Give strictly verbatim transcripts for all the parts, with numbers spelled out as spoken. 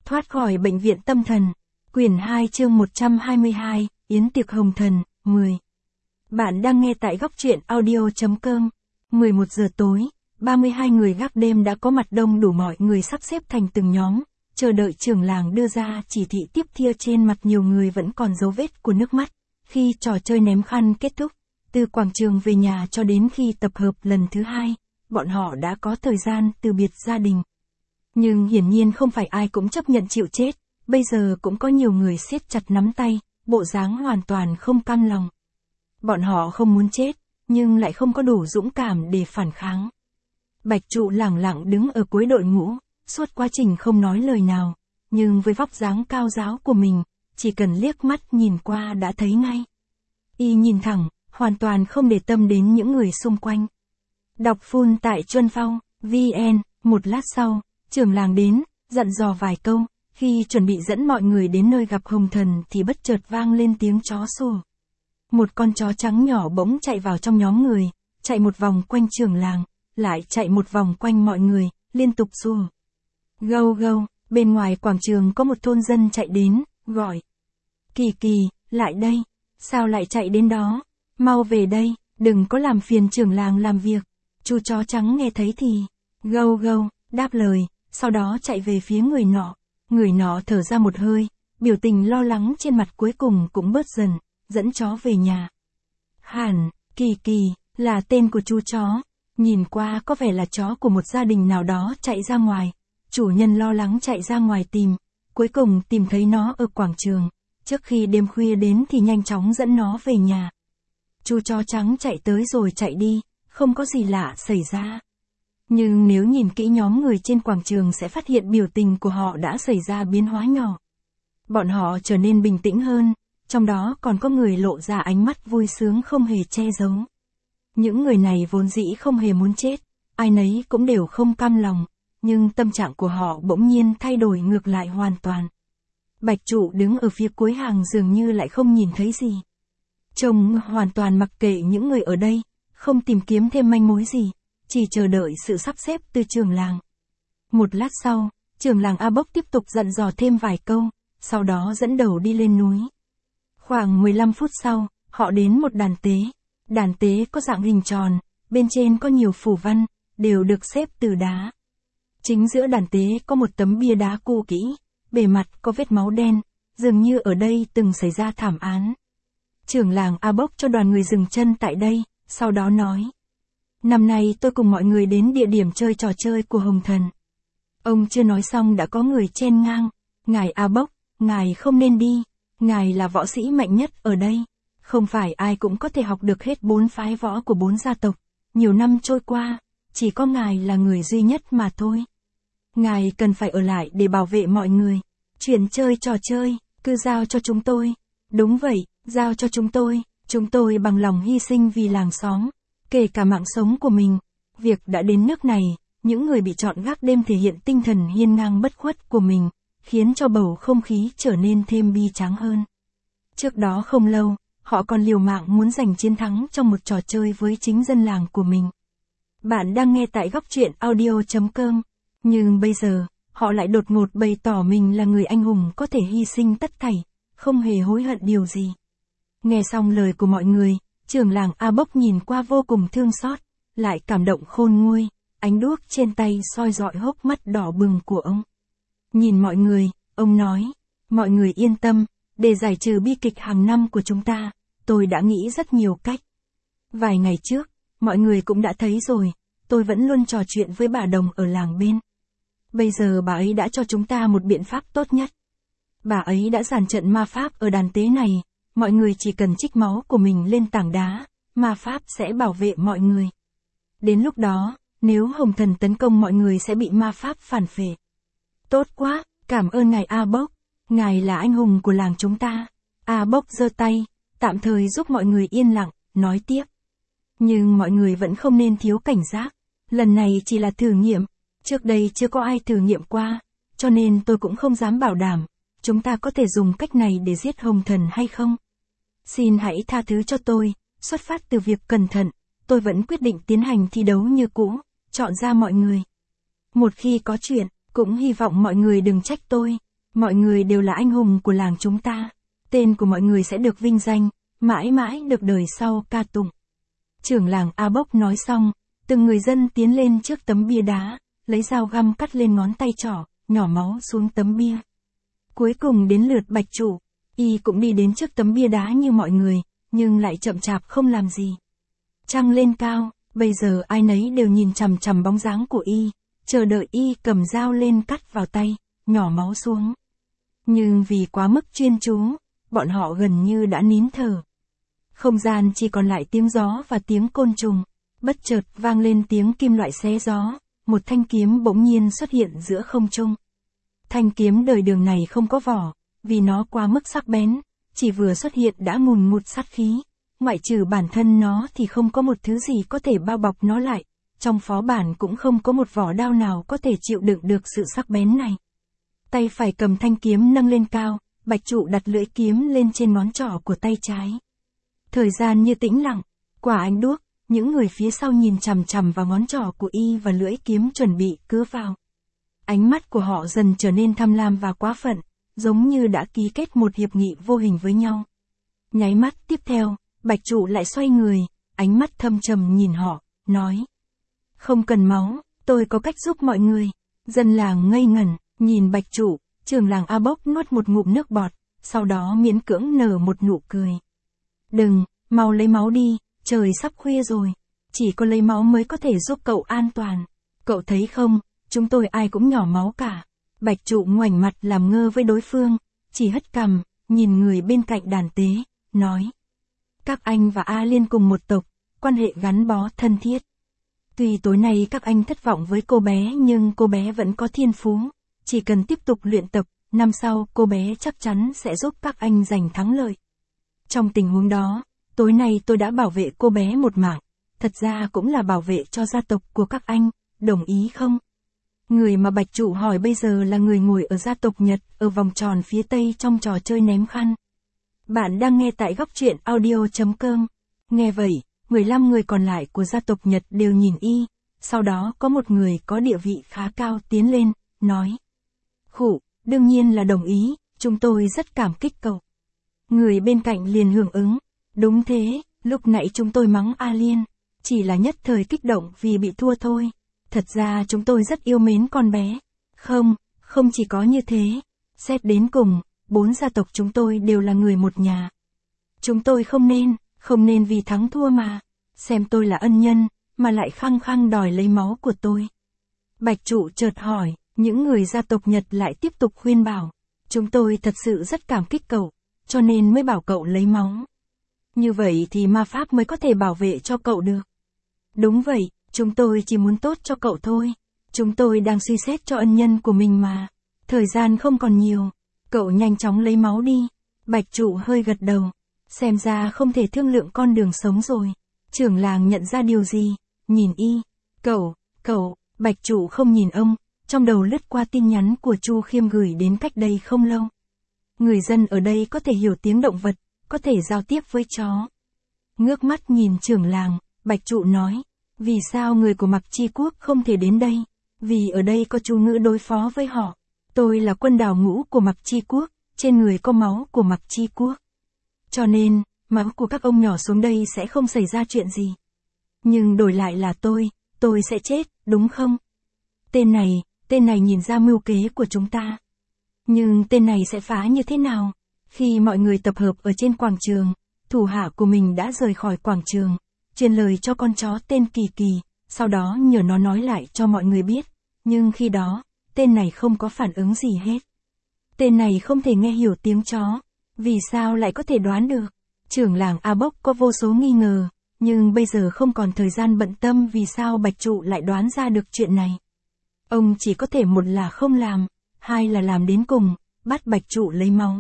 Thoát khỏi bệnh viện tâm thần. Quyển hai chương một trăm hai mươi hai, Yến tiệc hồng thần, mười. Bạn đang nghe tại góc truyện audio.com. mười một giờ tối, ba mươi hai người gác đêm đã có mặt, đông đủ mọi người sắp xếp thành từng nhóm, chờ đợi trưởng làng đưa ra chỉ thị tiếp theo. Trên mặt nhiều người vẫn còn dấu vết của nước mắt. Khi trò chơi ném khăn kết thúc, từ quảng trường về nhà cho đến khi tập hợp lần thứ hai, bọn họ đã có thời gian từ biệt gia đình. Nhưng hiển nhiên không phải ai cũng chấp nhận chịu chết, bây giờ cũng có nhiều người siết chặt nắm tay, bộ dáng hoàn toàn không cam lòng. Bọn họ không muốn chết, nhưng lại không có đủ dũng cảm để phản kháng. Bạch Trụ lẳng lặng đứng ở cuối đội ngũ, suốt quá trình không nói lời nào, nhưng với vóc dáng cao ráo của mình, chỉ cần liếc mắt nhìn qua đã thấy ngay. Y nhìn thẳng, hoàn toàn không để tâm đến những người xung quanh. Đọc full tại Chuân Phong, vn, một lát sau, trưởng làng đến, dặn dò vài câu, khi chuẩn bị dẫn mọi người đến nơi gặp hồng thần thì bất chợt vang lên tiếng chó sủa. Một con chó trắng nhỏ bỗng chạy vào trong nhóm người, chạy một vòng quanh trưởng làng, lại chạy một vòng quanh mọi người, liên tục sủa. Gâu gâu, bên ngoài quảng trường có một thôn dân chạy đến, gọi. Kỳ Kỳ, lại đây, sao lại chạy đến đó, mau về đây, đừng có làm phiền trưởng làng làm việc. Chú chó trắng nghe thấy thì, gâu gâu, đáp lời, sau đó chạy về phía người nọ. Người nọ thở ra một hơi, biểu tình lo lắng trên mặt cuối cùng cũng bớt dần, dẫn chó về nhà. Hẳn, Kỳ Kỳ, là tên của chú chó, nhìn qua có vẻ là chó của một gia đình nào đó chạy ra ngoài. Chủ nhân lo lắng chạy ra ngoài tìm, cuối cùng tìm thấy nó ở quảng trường, trước khi đêm khuya đến thì nhanh chóng dẫn nó về nhà. Chú chó trắng chạy tới rồi chạy đi, không có gì lạ xảy ra. Nhưng nếu nhìn kỹ nhóm người trên quảng trường sẽ phát hiện biểu tình của họ đã xảy ra biến hóa nhỏ. Bọn họ trở nên bình tĩnh hơn, trong đó còn có người lộ ra ánh mắt vui sướng không hề che giấu. Những người này vốn dĩ không hề muốn chết, ai nấy cũng đều không cam lòng, nhưng tâm trạng của họ bỗng nhiên thay đổi ngược lại hoàn toàn. Bạch Trụ đứng ở phía cuối hàng dường như lại không nhìn thấy gì. Trông hoàn toàn mặc kệ những người ở đây, không tìm kiếm thêm manh mối gì, chỉ chờ đợi sự sắp xếp từ trưởng làng. Một lát sau, trưởng làng A Bốc tiếp tục dặn dò thêm vài câu, sau đó dẫn đầu đi lên núi. Khoảng mười lăm phút sau, họ đến một đàn tế. Đàn tế có dạng hình tròn, bên trên có nhiều phù văn, đều được xếp từ đá. Chính giữa đàn tế có một tấm bia đá cũ kỹ, bề mặt có vết máu đen, dường như ở đây từng xảy ra thảm án. Trưởng làng A Bốc cho đoàn người dừng chân tại đây, sau đó nói. Năm nay tôi cùng mọi người đến địa điểm chơi trò chơi của hồng thần. Ông chưa nói xong đã có người chen ngang. Ngài A Bốc, ngài không nên đi, ngài là võ sĩ mạnh nhất ở đây. Không phải ai cũng có thể học được hết bốn phái võ của bốn gia tộc. Nhiều năm trôi qua, chỉ có ngài là người duy nhất mà thôi. Ngài cần phải ở lại để bảo vệ mọi người. Chuyện chơi trò chơi, cứ giao cho chúng tôi. Đúng vậy, giao cho chúng tôi. Chúng tôi bằng lòng hy sinh vì làng xóm, kể cả mạng sống của mình. Việc đã đến nước này, những người bị chọn gác đêm thể hiện tinh thần hiên ngang bất khuất của mình, khiến cho bầu không khí trở nên thêm bi tráng hơn. Trước đó không lâu, họ còn liều mạng muốn giành chiến thắng trong một trò chơi với chính dân làng của mình. Bạn đang nghe tại góc truyện audio.com. Nhưng bây giờ, họ lại đột ngột bày tỏ mình là người anh hùng có thể hy sinh tất thảy, không hề hối hận điều gì. Nghe xong lời của mọi người, trưởng làng A Bốc nhìn qua vô cùng thương xót, lại cảm động khôn nguôi, ánh đuốc trên tay soi rọi hốc mắt đỏ bừng của ông. Nhìn mọi người, ông nói, mọi người yên tâm, để giải trừ bi kịch hàng năm của chúng ta, tôi đã nghĩ rất nhiều cách. Vài ngày trước, mọi người cũng đã thấy rồi, tôi vẫn luôn trò chuyện với bà Đồng ở làng bên. Bây giờ bà ấy đã cho chúng ta một biện pháp tốt nhất. Bà ấy đã dàn trận ma pháp ở đàn tế này, mọi người chỉ cần trích máu của mình lên tảng đá, ma pháp sẽ bảo vệ mọi người. Đến lúc đó, nếu hồng thần tấn công mọi người sẽ bị ma pháp phản phệ. Tốt quá, cảm ơn ngài A Bốc, ngài là anh hùng của làng chúng ta. A Bốc giơ tay, tạm thời giúp mọi người yên lặng, nói tiếp. Nhưng mọi người vẫn không nên thiếu cảnh giác, lần này chỉ là thử nghiệm, trước đây chưa có ai thử nghiệm qua, cho nên tôi cũng không dám bảo đảm, chúng ta có thể dùng cách này để giết hồng thần hay không. Xin hãy tha thứ cho tôi, xuất phát từ việc cẩn thận, tôi vẫn quyết định tiến hành thi đấu như cũ, chọn ra mọi người. Một khi có chuyện, cũng hy vọng mọi người đừng trách tôi. Mọi người đều là anh hùng của làng chúng ta. Tên của mọi người sẽ được vinh danh, mãi mãi được đời sau ca tụng. Trưởng làng A Bốc nói xong, từng người dân tiến lên trước tấm bia đá, lấy dao găm cắt lên ngón tay trỏ, nhỏ máu xuống tấm bia. Cuối cùng đến lượt Bạch Trụ, y cũng đi đến trước tấm bia đá như mọi người, nhưng lại chậm chạp không làm gì. Trăng lên cao, bây giờ ai nấy đều nhìn chằm chằm bóng dáng của y, chờ đợi y cầm dao lên cắt vào tay, nhỏ máu xuống. Nhưng vì quá mức chuyên chú, bọn họ gần như đã nín thở. Không gian chỉ còn lại tiếng gió và tiếng côn trùng, bất chợt vang lên tiếng kim loại xé gió, một thanh kiếm bỗng nhiên xuất hiện giữa không trung. Thanh kiếm đời đường này không có vỏ, vì nó quá mức sắc bén, chỉ vừa xuất hiện đã ngùn ngụt sát khí. Ngoại trừ bản thân nó thì không có một thứ gì có thể bao bọc nó lại, trong phó bản cũng không có một vỏ đao nào có thể chịu đựng được sự sắc bén này. Tay phải cầm thanh kiếm nâng lên cao, Bạch Trụ đặt lưỡi kiếm lên trên ngón trỏ của tay trái. Thời gian như tĩnh lặng, quả ánh đuốc, những người phía sau nhìn chằm chằm vào ngón trỏ của y và lưỡi kiếm chuẩn bị cứa vào. Ánh mắt của họ dần trở nên tham lam và quá phận, giống như đã ký kết một hiệp nghị vô hình với nhau. Nháy mắt tiếp theo, Bạch Trụ lại xoay người, ánh mắt thâm trầm nhìn họ, nói. Không cần máu, tôi có cách giúp mọi người. Dân làng ngây ngẩn, nhìn Bạch Trụ, trưởng làng A Bốc nuốt một ngụm nước bọt, sau đó miễn cưỡng nở một nụ cười. Đừng, mau lấy máu đi, trời sắp khuya rồi. Chỉ có lấy máu mới có thể giúp cậu an toàn. Cậu thấy không, chúng tôi ai cũng nhỏ máu cả. Bạch Trụ ngoảnh mặt làm ngơ với đối phương, chỉ hất cằm, nhìn người bên cạnh đàn tế, nói. Các anh và A Liên cùng một tộc, quan hệ gắn bó thân thiết. Tuy tối nay các anh thất vọng với cô bé nhưng cô bé vẫn có thiên phú. Chỉ cần tiếp tục luyện tập, năm sau cô bé chắc chắn sẽ giúp các anh giành thắng lợi. Trong tình huống đó, tối nay tôi đã bảo vệ cô bé một mạng, thật ra cũng là bảo vệ cho gia tộc của các anh, đồng ý không? Người mà Bạch Trụ hỏi bây giờ là người ngồi ở gia tộc Nhật, ở vòng tròn phía tây trong trò chơi ném khăn. Bạn đang nghe tại góc truyện audio chấm com. Nghe vậy, mười lăm người còn lại của gia tộc Nhật đều nhìn y, sau đó có một người có địa vị khá cao tiến lên, nói. Khụ, đương nhiên là đồng ý, chúng tôi rất cảm kích cậu. Người bên cạnh liền hưởng ứng, đúng thế, lúc nãy chúng tôi mắng A Liên, chỉ là nhất thời kích động vì bị thua thôi. Thật ra chúng tôi rất yêu mến con bé. Không, không chỉ có như thế, xét đến cùng, bốn gia tộc chúng tôi đều là người một nhà. Chúng tôi không nên, không nên vì thắng thua mà, xem tôi là ân nhân, mà lại khăng khăng đòi lấy máu của tôi. Bạch Trụ chợt hỏi, những người gia tộc Nhật lại tiếp tục khuyên bảo, chúng tôi thật sự rất cảm kích cậu, cho nên mới bảo cậu lấy máu. Như vậy thì ma pháp mới có thể bảo vệ cho cậu được. Đúng vậy, chúng tôi chỉ muốn tốt cho cậu thôi. Chúng tôi đang suy xét cho ân nhân của mình mà. Thời gian không còn nhiều. Cậu nhanh chóng lấy máu đi. Bạch Trụ hơi gật đầu. Xem ra không thể thương lượng con đường sống rồi. Trưởng làng nhận ra điều gì? Nhìn y. Cậu, cậu, Bạch Trụ không nhìn ông. Trong đầu lướt qua tin nhắn của Chu Khiêm gửi đến cách đây không lâu. Người dân ở đây có thể hiểu tiếng động vật, có thể giao tiếp với chó. Ngước mắt nhìn trưởng làng, Bạch Trụ nói. Vì sao người của Mặc Chi Quốc không thể đến đây? Vì ở đây có chú ngữ đối phó với họ. Tôi là quân đào ngũ của Mặc Chi Quốc, trên người có máu của Mặc Chi Quốc. Cho nên, máu của các ông nhỏ xuống đây sẽ không xảy ra chuyện gì. Nhưng đổi lại là tôi, tôi sẽ chết, đúng không? Tên này, tên này nhìn ra mưu kế của chúng ta. Nhưng tên này sẽ phá như thế nào? Khi mọi người tập hợp ở trên quảng trường, thủ hạ của mình đã rời khỏi quảng trường, truyền lời cho con chó tên Kỳ Kỳ, sau đó nhờ nó nói lại cho mọi người biết. Nhưng khi đó, tên này không có phản ứng gì hết. Tên này không thể nghe hiểu tiếng chó. Vì sao lại có thể đoán được? Trưởng làng A Bốc có vô số nghi ngờ, nhưng bây giờ không còn thời gian bận tâm vì sao Bạch Trụ lại đoán ra được chuyện này. Ông chỉ có thể một là không làm, hai là làm đến cùng, bắt Bạch Trụ lấy máu.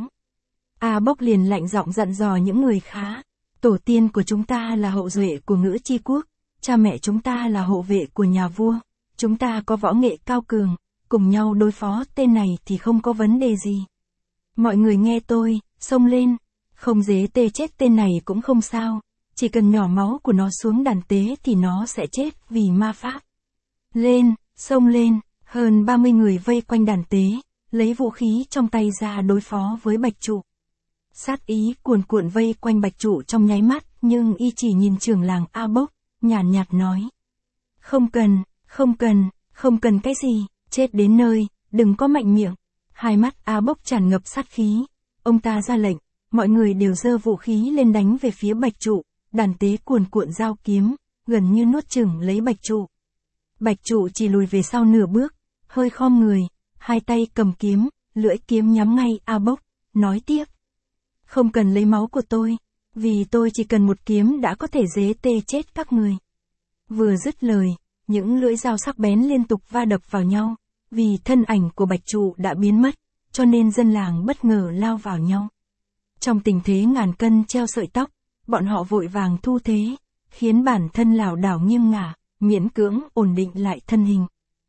A Bốc liền lạnh giọng dặn dò những người khá. Tổ tiên của chúng ta là hậu duệ của Ngữ Chi Quốc, cha mẹ chúng ta là hộ vệ của nhà vua, chúng ta có võ nghệ cao cường, cùng nhau đối phó tên này thì không có vấn đề gì. Mọi người nghe tôi, xông lên, không dế tê chết tên này cũng không sao, chỉ cần nhỏ máu của nó xuống đàn tế thì nó sẽ chết vì ma pháp. Lên, xông lên, hơn ba mươi người vây quanh đàn tế, lấy vũ khí trong tay ra đối phó với Bạch Trụ. Sát ý cuồn cuộn vây quanh Bạch Trụ trong nháy mắt, nhưng y chỉ nhìn trưởng làng A Bốc, nhàn nhạt nói. Không cần, không cần, không cần cái gì, chết đến nơi, đừng có mạnh miệng. Hai mắt A Bốc tràn ngập sát khí. Ông ta ra lệnh, mọi người đều giơ vũ khí lên đánh về phía Bạch Trụ, đàn tế cuồn cuộn dao kiếm, gần như nuốt chửng lấy Bạch Trụ. Bạch Trụ chỉ lùi về sau nửa bước, hơi khom người, hai tay cầm kiếm, lưỡi kiếm nhắm ngay A Bốc, nói tiếp. Không cần lấy máu của tôi, vì tôi chỉ cần một kiếm đã có thể dế tê chết các người. Vừa dứt lời, những lưỡi dao sắc bén liên tục va đập vào nhau, vì thân ảnh của Bạch Trụ đã biến mất, cho nên dân làng bất ngờ lao vào nhau. Trong tình thế ngàn cân treo sợi tóc, bọn họ vội vàng thu thế, khiến bản thân lảo đảo nghiêng ngả, miễn cưỡng ổn định lại thân hình.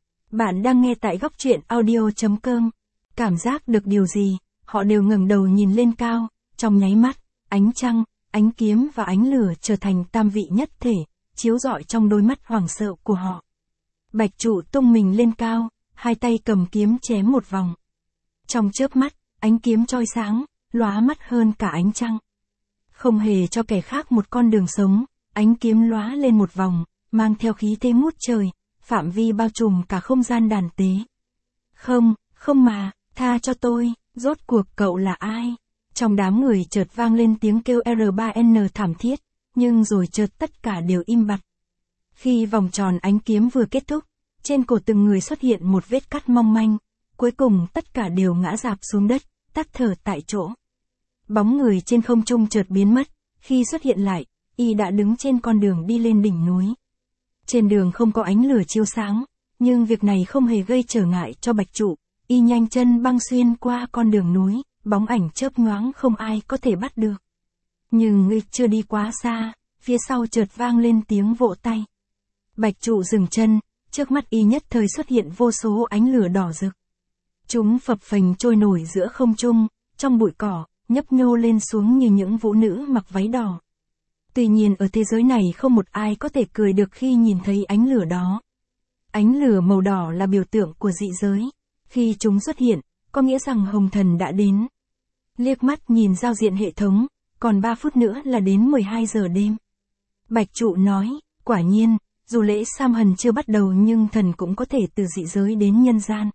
Bạn đang nghe tại góc truyện audio chấm com. Cảm giác được điều gì, họ đều ngẩng đầu nhìn lên cao, trong nháy mắt, ánh trăng, ánh kiếm và ánh lửa trở thành tam vị nhất thể, chiếu rọi trong đôi mắt hoảng sợ của họ. Bạch Trụ tung mình lên cao, hai tay cầm kiếm chém một vòng. Trong chớp mắt, ánh kiếm chói sáng, lóa mắt hơn cả ánh trăng. Không hề cho kẻ khác một con đường sống, ánh kiếm lóa lên một vòng, mang theo khí thế ngút trời, phạm vi bao trùm cả không gian đàn tế. Không, không mà, tha cho tôi, rốt cuộc cậu là ai? Trong đám người chợt vang lên tiếng kêu R ba N thảm thiết, nhưng rồi chợt tất cả đều im bặt. Khi vòng tròn ánh kiếm vừa kết thúc, trên cổ từng người xuất hiện một vết cắt mong manh, cuối cùng tất cả đều ngã rạp xuống đất, tắt thở tại chỗ. Bóng người trên không trung chợt biến mất, khi xuất hiện lại, y đã đứng trên con đường đi lên đỉnh núi. Trên đường không có ánh lửa chiếu sáng, nhưng việc này không hề gây trở ngại cho Bạch Trụ, y nhanh chân băng xuyên qua con đường núi, bóng ảnh chớp nhoáng không ai có thể bắt được. Nhưng y chưa đi quá xa, phía sau chợt vang lên tiếng vỗ tay. Bạch Trụ dừng chân, trước mắt y nhất thời xuất hiện vô số ánh lửa đỏ rực. Chúng phập phềnh trôi nổi giữa không trung, trong bụi cỏ, nhấp nhô lên xuống như những vũ nữ mặc váy đỏ. Tuy nhiên ở thế giới này không một ai có thể cười được khi nhìn thấy ánh lửa đó. Ánh lửa màu đỏ là biểu tượng của dị giới. Khi chúng xuất hiện, có nghĩa rằng Hồng Thần đã đến. Liếc mắt nhìn giao diện hệ thống, còn ba phút nữa là đến mười hai giờ đêm. Bạch Trụ nói, quả nhiên, dù lễ Samhain chưa bắt đầu nhưng thần cũng có thể từ dị giới đến nhân gian.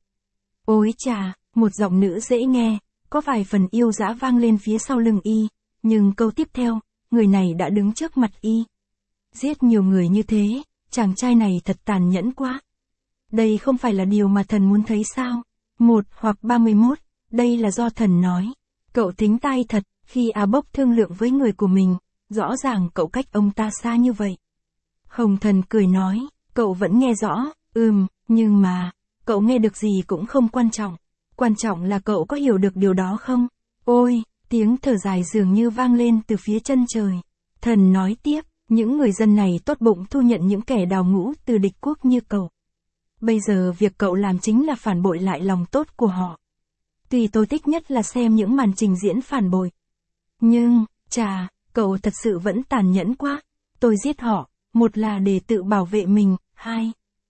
Ôi chà, một giọng nữ dễ nghe, có vài phần yêu dã vang lên phía sau lưng y, nhưng câu tiếp theo, người này đã đứng trước mặt y. Giết nhiều người như thế, chàng trai này thật tàn nhẫn quá. Đây không phải là điều mà thần muốn thấy sao? Một hoặc ba mươi mốt, đây là do thần nói. Cậu thính tai thật, khi A Bốc thương lượng với người của mình, rõ ràng cậu cách ông ta xa như vậy. Hồng Thần cười nói, cậu vẫn nghe rõ, ừm, nhưng mà, cậu nghe được gì cũng không quan trọng. Quan trọng là cậu có hiểu được điều đó không? Ôi, tiếng thở dài dường như vang lên từ phía chân trời. Thần nói tiếp, những người dân này tốt bụng thu nhận những kẻ đào ngũ từ địch quốc như cậu. Bây giờ việc cậu làm chính là phản bội lại lòng tốt của họ. Tuy tôi thích nhất là xem những màn trình diễn phản bội. Nhưng, chà, cậu thật sự vẫn tàn nhẫn quá. Tôi giết họ, một là để tự bảo vệ mình, hai,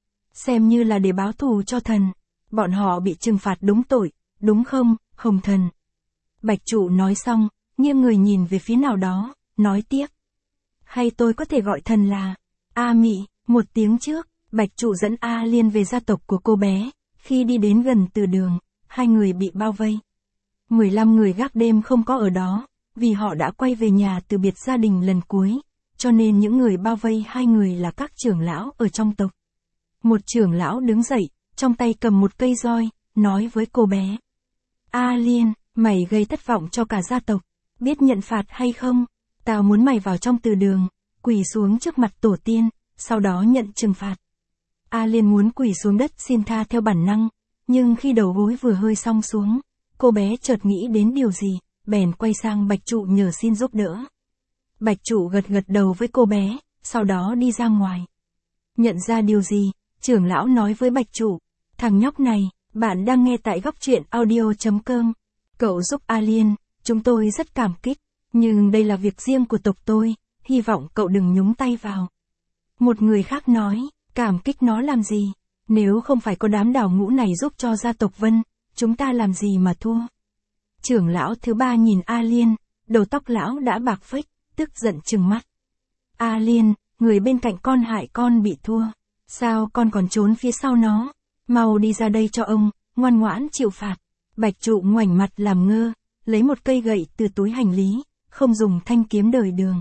xem như là để báo thù cho thần. Bọn họ bị trừng phạt đúng tội, đúng không, Hồng Thần? Bạch Trụ nói xong, nghiêng người nhìn về phía nào đó, nói tiếp. Hay tôi có thể gọi thần là A Mị, một tiếng trước, Bạch Trụ dẫn A Liên về gia tộc của cô bé. Khi đi đến gần từ đường, hai người bị bao vây. mười lăm người gác đêm không có ở đó, vì họ đã quay về nhà từ biệt gia đình lần cuối, cho nên những người bao vây hai người là các trưởng lão ở trong tộc. Một trưởng lão đứng dậy, trong tay cầm một cây roi, nói với cô bé. A Liên, mày gây thất vọng cho cả gia tộc, biết nhận phạt hay không? Tao muốn mày vào trong từ đường, quỳ xuống trước mặt tổ tiên, sau đó nhận trừng phạt. A Liên muốn quỳ xuống đất xin tha theo bản năng, nhưng khi đầu gối vừa hơi song xuống, cô bé chợt nghĩ đến điều gì, bèn quay sang Bạch Trụ nhờ xin giúp đỡ. Bạch Trụ gật gật đầu với cô bé, sau đó đi ra ngoài. Nhận ra điều gì, trưởng lão nói với Bạch Trụ, thằng nhóc này, bạn đang nghe tại góc truyện audio chấm com. Cậu giúp A Liên, chúng tôi rất cảm kích, nhưng đây là việc riêng của tộc tôi, hy vọng cậu đừng nhúng tay vào. Một người khác nói, cảm kích nó làm gì? Nếu không phải có đám đào ngũ này giúp cho gia tộc Vân, chúng ta làm gì mà thua? Trưởng lão thứ ba nhìn A Liên, đầu tóc lão đã bạc phách, tức giận trừng mắt. A Liên, người bên cạnh con hại con bị thua. Sao con còn trốn phía sau nó? Mau đi ra đây cho ông, ngoan ngoãn chịu phạt. Bạch trụ ngoảnh mặt làm ngơ, lấy một cây gậy từ túi hành lý, không dùng thanh kiếm đời đường.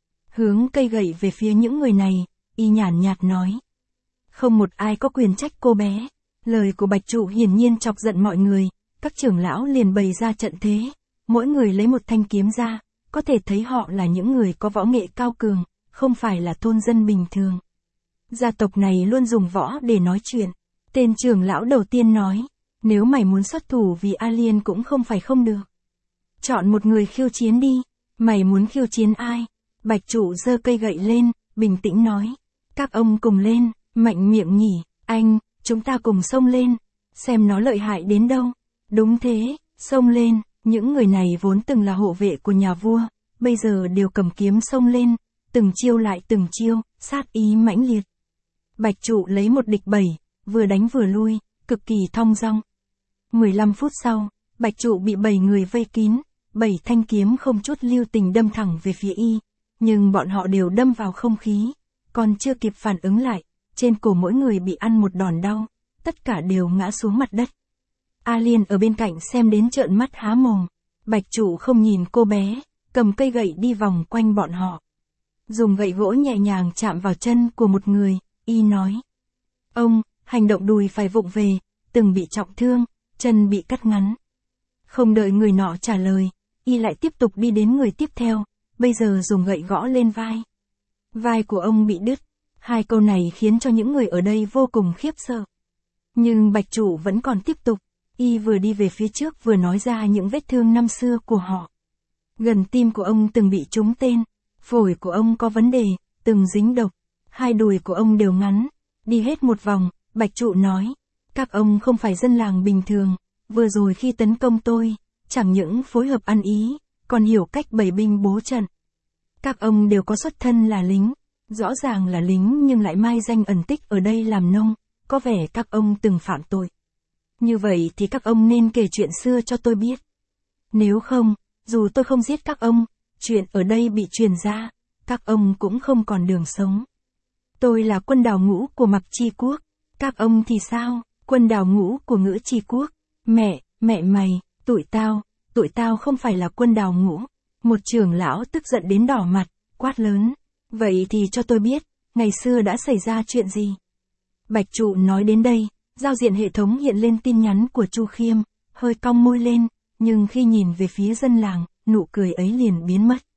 Hướng cây gậy về phía những người này, y nhàn nhạt nói. Không một ai có quyền trách cô bé. Lời của Bạch trụ hiển nhiên chọc giận mọi người, các trưởng lão liền bày ra trận thế. Mỗi người lấy một thanh kiếm ra, có thể thấy họ là những người có võ nghệ cao cường, không phải là thôn dân bình thường. Gia tộc này luôn dùng võ để nói chuyện. Tên trưởng lão đầu tiên nói, nếu mày muốn xuất thủ vì A Liên cũng không phải không được. Chọn một người khiêu chiến đi, mày muốn khiêu chiến ai? Bạch trụ giơ cây gậy lên, bình tĩnh nói. Các ông cùng lên, mạnh miệng nhỉ, anh, chúng ta cùng xông lên, xem nó lợi hại đến đâu. Đúng thế, xông lên, những người này vốn từng là hộ vệ của nhà vua, bây giờ đều cầm kiếm xông lên, từng chiêu lại từng chiêu, sát ý mãnh liệt. Bạch trụ lấy một địch bảy, vừa đánh vừa lui, cực kỳ thong dong. mười lăm phút sau, Bạch trụ bị bảy người vây kín, bảy thanh kiếm không chút lưu tình đâm thẳng về phía y, nhưng bọn họ đều đâm vào không khí, còn chưa kịp phản ứng lại, trên cổ mỗi người bị ăn một đòn đau, tất cả đều ngã xuống mặt đất. A Liên ở bên cạnh xem đến trợn mắt há mồm, Bạch trụ không nhìn cô bé, cầm cây gậy đi vòng quanh bọn họ. Dùng gậy gỗ nhẹ nhàng chạm vào chân của một người, y nói. Ông, hành động đùi phải vụng về, từng bị trọng thương, chân bị cắt ngắn. Không đợi người nọ trả lời, y lại tiếp tục đi đến người tiếp theo, bây giờ dùng gậy gõ lên vai. Vai của ông bị đứt, hai câu này khiến cho những người ở đây vô cùng khiếp sợ. Nhưng Bạch trụ vẫn còn tiếp tục, y vừa đi về phía trước vừa nói ra những vết thương năm xưa của họ. Gần tim của ông từng bị trúng tên, phổi của ông có vấn đề, từng dính độc, hai đùi của ông đều ngắn. Đi hết một vòng, Bạch trụ nói, các ông không phải dân làng bình thường, vừa rồi khi tấn công tôi, chẳng những phối hợp ăn ý, còn hiểu cách bày binh bố trận. Các ông đều có xuất thân là lính, rõ ràng là lính nhưng lại mai danh ẩn tích ở đây làm nông, có vẻ các ông từng phạm tội. Như vậy thì các ông nên kể chuyện xưa cho tôi biết. Nếu không, dù tôi không giết các ông, chuyện ở đây bị truyền ra, các ông cũng không còn đường sống. Tôi là quân đào ngũ của Mặc Chi Quốc, các ông thì sao, quân đào ngũ của Ngữ Chi Quốc. Mẹ, mẹ mày, tụi tao, tụi tao không phải là quân đào ngũ. Một trưởng lão tức giận đến đỏ mặt, quát lớn. Vậy thì cho tôi biết, ngày xưa đã xảy ra chuyện gì? Bạch trụ nói đến đây, giao diện hệ thống hiện lên tin nhắn của Chu Khiêm, hơi cong môi lên, nhưng khi nhìn về phía dân làng, nụ cười ấy liền biến mất.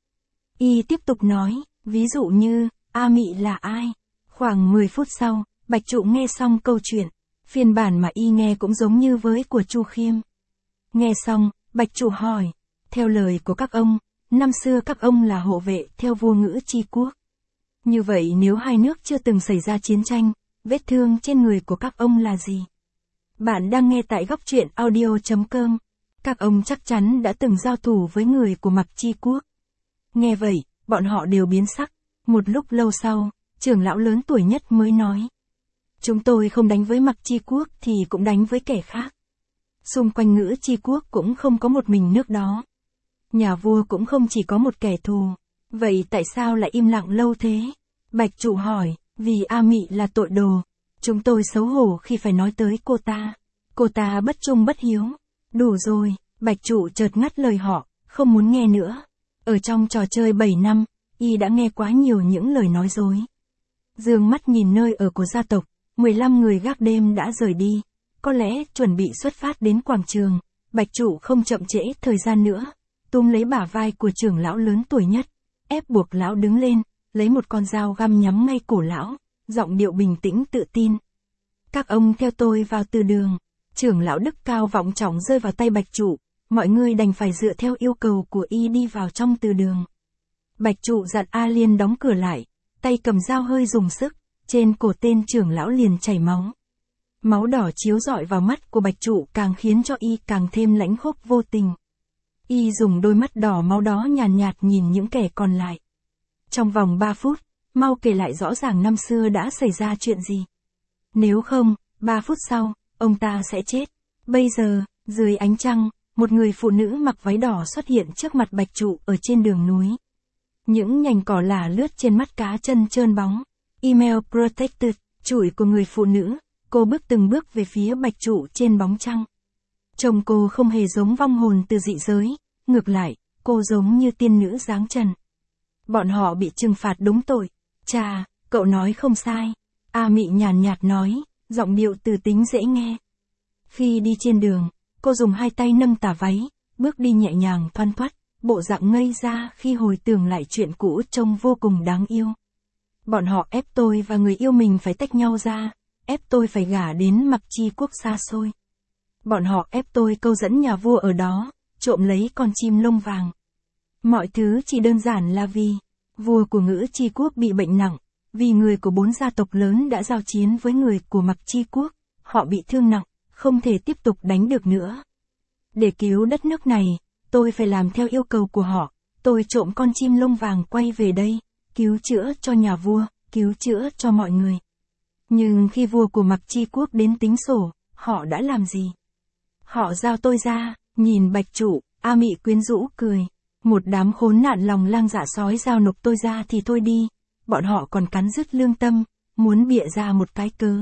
Y tiếp tục nói, ví dụ như, A Mị là ai? Khoảng mười phút sau, Bạch trụ nghe xong câu chuyện, phiên bản mà y nghe cũng giống như với của Chu Khiêm. Nghe xong, Bạch trụ hỏi, theo lời của các ông, năm xưa các ông là hộ vệ theo vua Ngữ Chi Quốc. Như vậy nếu hai nước chưa từng xảy ra chiến tranh, vết thương trên người của các ông là gì? Bạn đang nghe tại góc truyện audio chấm com. Các ông chắc chắn đã từng giao thủ với người của Mặc Chi Quốc. Nghe vậy, bọn họ đều biến sắc. Một lúc lâu sau, trưởng lão lớn tuổi nhất mới nói. Chúng tôi không đánh với Mặc Chi Quốc thì cũng đánh với kẻ khác. Xung quanh Ngữ Chi Quốc cũng không có một mình nước đó. Nhà vua cũng không chỉ có một kẻ thù. Vậy tại sao lại im lặng lâu thế? Bạch trụ hỏi, vì A Mị là tội đồ. Chúng tôi xấu hổ khi phải nói tới cô ta. Cô ta bất trung bất hiếu. Đủ rồi, Bạch trụ chợt ngắt lời họ, không muốn nghe nữa. Ở trong trò chơi bảy năm, y đã nghe quá nhiều những lời nói dối. Dương mắt nhìn nơi ở của gia tộc, mười lăm người gác đêm đã rời đi. Có lẽ chuẩn bị xuất phát đến quảng trường. Bạch trụ không chậm trễ thời gian nữa, túm lấy bả vai của trưởng lão lớn tuổi nhất, ép buộc lão đứng lên, lấy một con dao găm nhắm ngay cổ lão, giọng điệu bình tĩnh tự tin. Các ông theo tôi vào từ đường. Trưởng lão đức cao vọng trọng rơi vào tay Bạch trụ, mọi người đành phải dựa theo yêu cầu của y đi vào trong từ đường. Bạch trụ dặn A Liên đóng cửa lại, tay cầm dao hơi dùng sức, trên cổ tên trưởng lão liền chảy máu. Máu đỏ chiếu rọi vào mắt của Bạch trụ càng khiến cho y càng thêm lãnh khốc vô tình. Y dùng đôi mắt đỏ máu đó nhàn nhạt, nhạt nhìn những kẻ còn lại. Trong vòng ba phút, mau kể lại rõ ràng năm xưa đã xảy ra chuyện gì. Nếu không, ba phút sau, ông ta sẽ chết. Bây giờ, Dưới ánh trăng, một người phụ nữ mặc váy đỏ xuất hiện trước mặt Bạch Trụ ở trên đường núi. Những nhành cỏ lả lướt trên mắt cá chân trơn bóng. Email protected, chủi của người phụ nữ, cô bước từng bước về phía Bạch Trụ trên bóng trăng. Trông cô không hề giống vong hồn từ dị giới, ngược lại, cô giống như tiên nữ dáng trần. Bọn họ bị trừng phạt đúng tội. Chà, cậu nói không sai. A Mị nhàn nhạt nói, giọng điệu từ tính dễ nghe. Khi đi trên đường, cô dùng hai tay nâng tà váy, bước đi nhẹ nhàng thoăn thoắt, bộ dạng ngây ra khi hồi tưởng lại chuyện cũ trông vô cùng đáng yêu. Bọn họ ép tôi và người yêu mình phải tách nhau ra, ép tôi phải gả đến Mặc Chi quốc xa xôi. Bọn họ ép tôi câu dẫn nhà vua ở đó, trộm lấy con chim lông vàng. Mọi thứ chỉ đơn giản là vì vua của Ngữ Chi quốc bị bệnh nặng, vì người của bốn gia tộc lớn đã giao chiến với người của Mặc Chi quốc, họ bị thương nặng, không thể tiếp tục đánh được nữa. Để cứu đất nước này, tôi phải làm theo yêu cầu của họ, tôi trộm con chim lông vàng quay về đây, cứu chữa cho nhà vua, cứu chữa cho mọi người. Nhưng khi vua của Mặc Chi quốc đến tính sổ, họ đã làm gì? Họ giao tôi ra, nhìn Bạch Trụ, A Mị quyến rũ cười. Một đám khốn nạn lòng lang dạ sói giao nộp tôi ra thì thôi đi, bọn họ còn cắn rứt lương tâm, muốn bịa ra một cái cớ.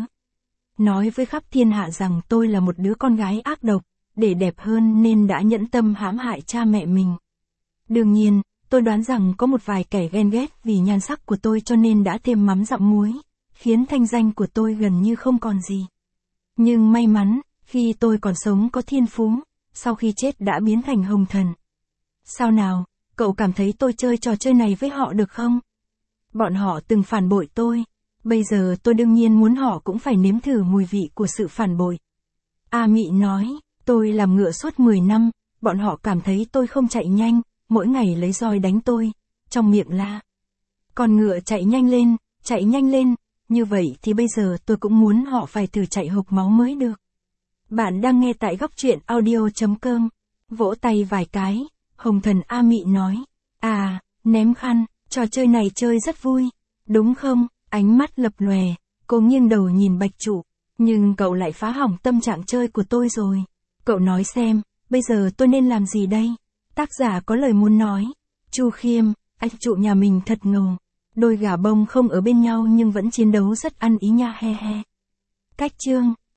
Nói với khắp thiên hạ rằng tôi là một đứa con gái ác độc, để đẹp hơn nên đã nhẫn tâm hãm hại cha mẹ mình. Đương nhiên, tôi đoán rằng có một vài kẻ ghen ghét vì nhan sắc của tôi cho nên đã thêm mắm dặm muối, khiến thanh danh của tôi gần như không còn gì. Nhưng may mắn, khi tôi còn sống có thiên phú, sau khi chết đã biến thành hồng thần. Sao nào, cậu cảm thấy tôi chơi trò chơi này với họ được không? Bọn họ từng phản bội tôi, bây giờ tôi đương nhiên muốn họ cũng phải nếm thử mùi vị của sự phản bội. A Mị nói, tôi làm ngựa suốt mười năm, bọn họ cảm thấy tôi không chạy nhanh, mỗi ngày lấy roi đánh tôi, trong miệng la. Con ngựa chạy nhanh lên, chạy nhanh lên, như vậy thì bây giờ tôi cũng muốn họ phải thử chạy hộc máu mới được. Bạn đang nghe tại góc truyện audio.com, vỗ tay vài cái, hồng thần A Mị nói, à, ném khăn, trò chơi này chơi rất vui, đúng không? Ánh mắt lập lòe, cô nghiêng đầu nhìn Bạch Trụ, nhưng cậu lại phá hỏng tâm trạng chơi của tôi rồi. Cậu nói xem, bây giờ tôi nên làm gì đây? Tác giả có lời muốn nói. Chu Khiêm, anh Trụ nhà mình thật ngầu. Đôi gà bông không ở bên nhau nhưng vẫn chiến đấu rất ăn ý nha he he. Cách chương